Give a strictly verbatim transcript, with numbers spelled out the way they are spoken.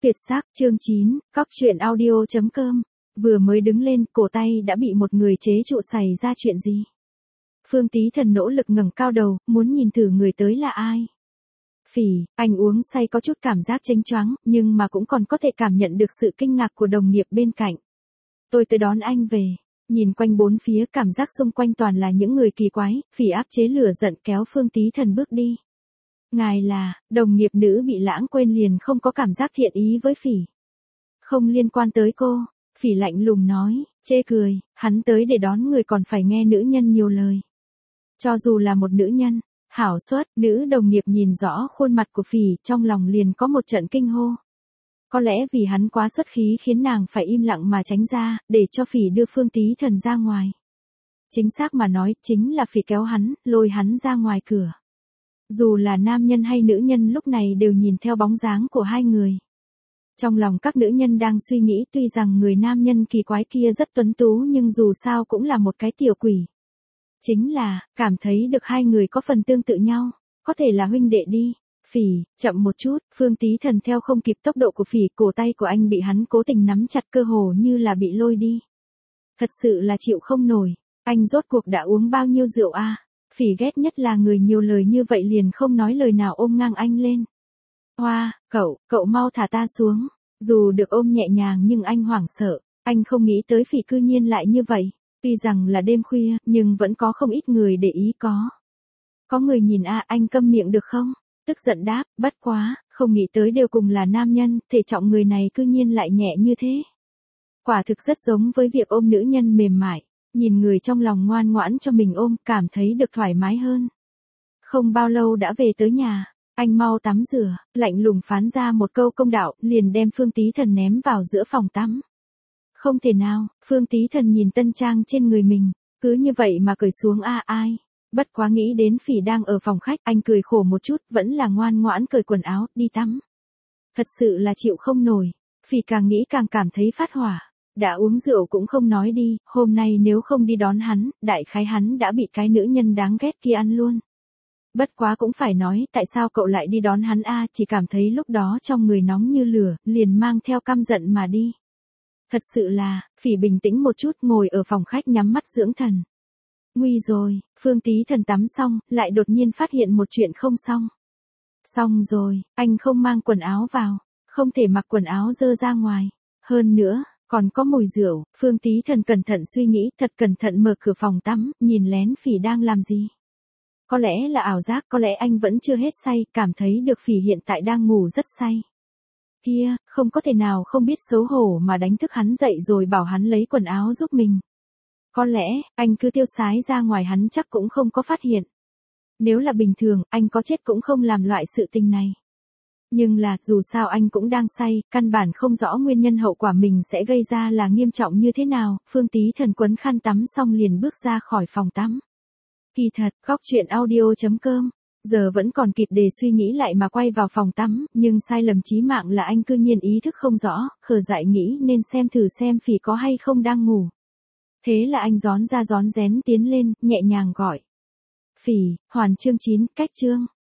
Tuyệt sắc chương chín, cóc truyện audio.com. Vừa mới đứng lên, cổ tay đã bị một người chế trụ xảy ra chuyện gì? Phương Tí Thần nỗ lực ngẩng cao đầu, muốn nhìn thử người tới là ai. Phỉ, anh uống say có chút cảm giác chênh choáng, nhưng mà cũng còn có thể cảm nhận được sự kinh ngạc của đồng nghiệp bên cạnh. Tôi tới đón anh về. Nhìn quanh bốn phía, cảm giác xung quanh toàn là những người kỳ quái, Phỉ áp chế lửa giận kéo Phương Tí Thần bước đi. Ngài là, đồng nghiệp nữ bị lãng quên liền không có cảm giác thiện ý với Phỉ. Không liên quan tới cô, Phỉ lạnh lùng nói, chê cười, hắn tới để đón người còn phải nghe nữ nhân nhiều lời. Cho dù là một nữ nhân, hảo suất, nữ đồng nghiệp nhìn rõ khuôn mặt của Phỉ trong lòng liền có một trận kinh hô. Có lẽ vì hắn quá xuất khí khiến nàng phải im lặng mà tránh ra, để cho Phỉ đưa Phương Tí Thần ra ngoài. Chính xác mà nói, chính là Phỉ kéo hắn, lôi hắn ra ngoài cửa. Dù là nam nhân hay nữ nhân lúc này đều nhìn theo bóng dáng của hai người. Trong lòng các nữ nhân đang suy nghĩ tuy rằng người nam nhân kỳ quái kia rất tuấn tú nhưng dù sao cũng là một cái tiểu quỷ. Chính là, cảm thấy được hai người có phần tương tự nhau, có thể là huynh đệ đi. Phỉ, chậm một chút, Phương Tí Thần theo không kịp tốc độ của Phỉ, cổ tay của anh bị hắn cố tình nắm chặt cơ hồ như là bị lôi đi. Thật sự là chịu không nổi, anh rốt cuộc đã uống bao nhiêu rượu a? À? Phỉ ghét nhất là người nhiều lời như vậy liền không nói lời nào ôm ngang anh lên. Hoa, cậu, cậu mau thả ta xuống. Dù được ôm nhẹ nhàng nhưng anh hoảng sợ, anh không nghĩ tới Phỉ cư nhiên lại như vậy. Tuy rằng là đêm khuya, nhưng vẫn có không ít người để ý có. Có người nhìn a à, anh câm miệng được không? Tức giận đáp, bất quá, không nghĩ tới đều cùng là nam nhân, thể trọng người này cư nhiên lại nhẹ như thế. Quả thực rất giống với việc ôm nữ nhân mềm mại. Nhìn người trong lòng ngoan ngoãn cho mình ôm, cảm thấy được thoải mái hơn. Không bao lâu đã về tới nhà, anh mau tắm rửa, lạnh lùng phán ra một câu công đạo, liền đem Phương Tí Thần ném vào giữa phòng tắm. Không thể nào, Phương Tí Thần nhìn tân trang trên người mình, cứ như vậy mà cởi xuống a à, ai. Bất quá nghĩ đến Phỉ đang ở phòng khách, anh cười khổ một chút, vẫn là ngoan ngoãn cởi quần áo, đi tắm. Thật sự là chịu không nổi, Phỉ càng nghĩ càng cảm thấy phát hỏa. Đã uống rượu cũng không nói đi, hôm nay nếu không đi đón hắn, đại khái hắn đã bị cái nữ nhân đáng ghét kia ăn luôn. Bất quá cũng phải nói, tại sao cậu lại đi đón hắn a? Chỉ cảm thấy lúc đó trong người nóng như lửa, liền mang theo căm giận mà đi. Thật sự là, Phỉ bình tĩnh một chút ngồi ở phòng khách nhắm mắt dưỡng thần. Nguy rồi, Phương Tí Thần tắm xong, lại đột nhiên phát hiện một chuyện không xong. Xong rồi, anh không mang quần áo vào, không thể mặc quần áo dơ ra ngoài. Hơn nữa, còn có mùi rượu. Phương Tí Thần cẩn thận suy nghĩ, thật cẩn thận mở cửa phòng tắm, nhìn lén Phỉ đang làm gì. Có lẽ là ảo giác, có lẽ anh vẫn chưa hết say, cảm thấy được Phỉ hiện tại đang ngủ rất say. Kia, không có thể nào không biết xấu hổ mà đánh thức hắn dậy rồi bảo hắn lấy quần áo giúp mình. Có lẽ, anh cứ tiêu sái ra ngoài hắn chắc cũng không có phát hiện. Nếu là bình thường, anh có chết cũng không làm loại sự tình này. Nhưng là, dù sao anh cũng đang say, căn bản không rõ nguyên nhân hậu quả mình sẽ gây ra là nghiêm trọng như thế nào. Phương Tí Thần quấn khăn tắm xong liền bước ra khỏi phòng tắm. Kỳ thật, cóc truyện audio.com, giờ vẫn còn kịp để suy nghĩ lại mà quay vào phòng tắm, nhưng sai lầm chí mạng là anh cư nhiên ý thức không rõ, khờ dại nghĩ nên xem thử xem Phỉ có hay không đang ngủ. Thế là anh rón ra rón rén tiến lên, nhẹ nhàng gọi. Phỉ, hoàn chương chín, cách chương.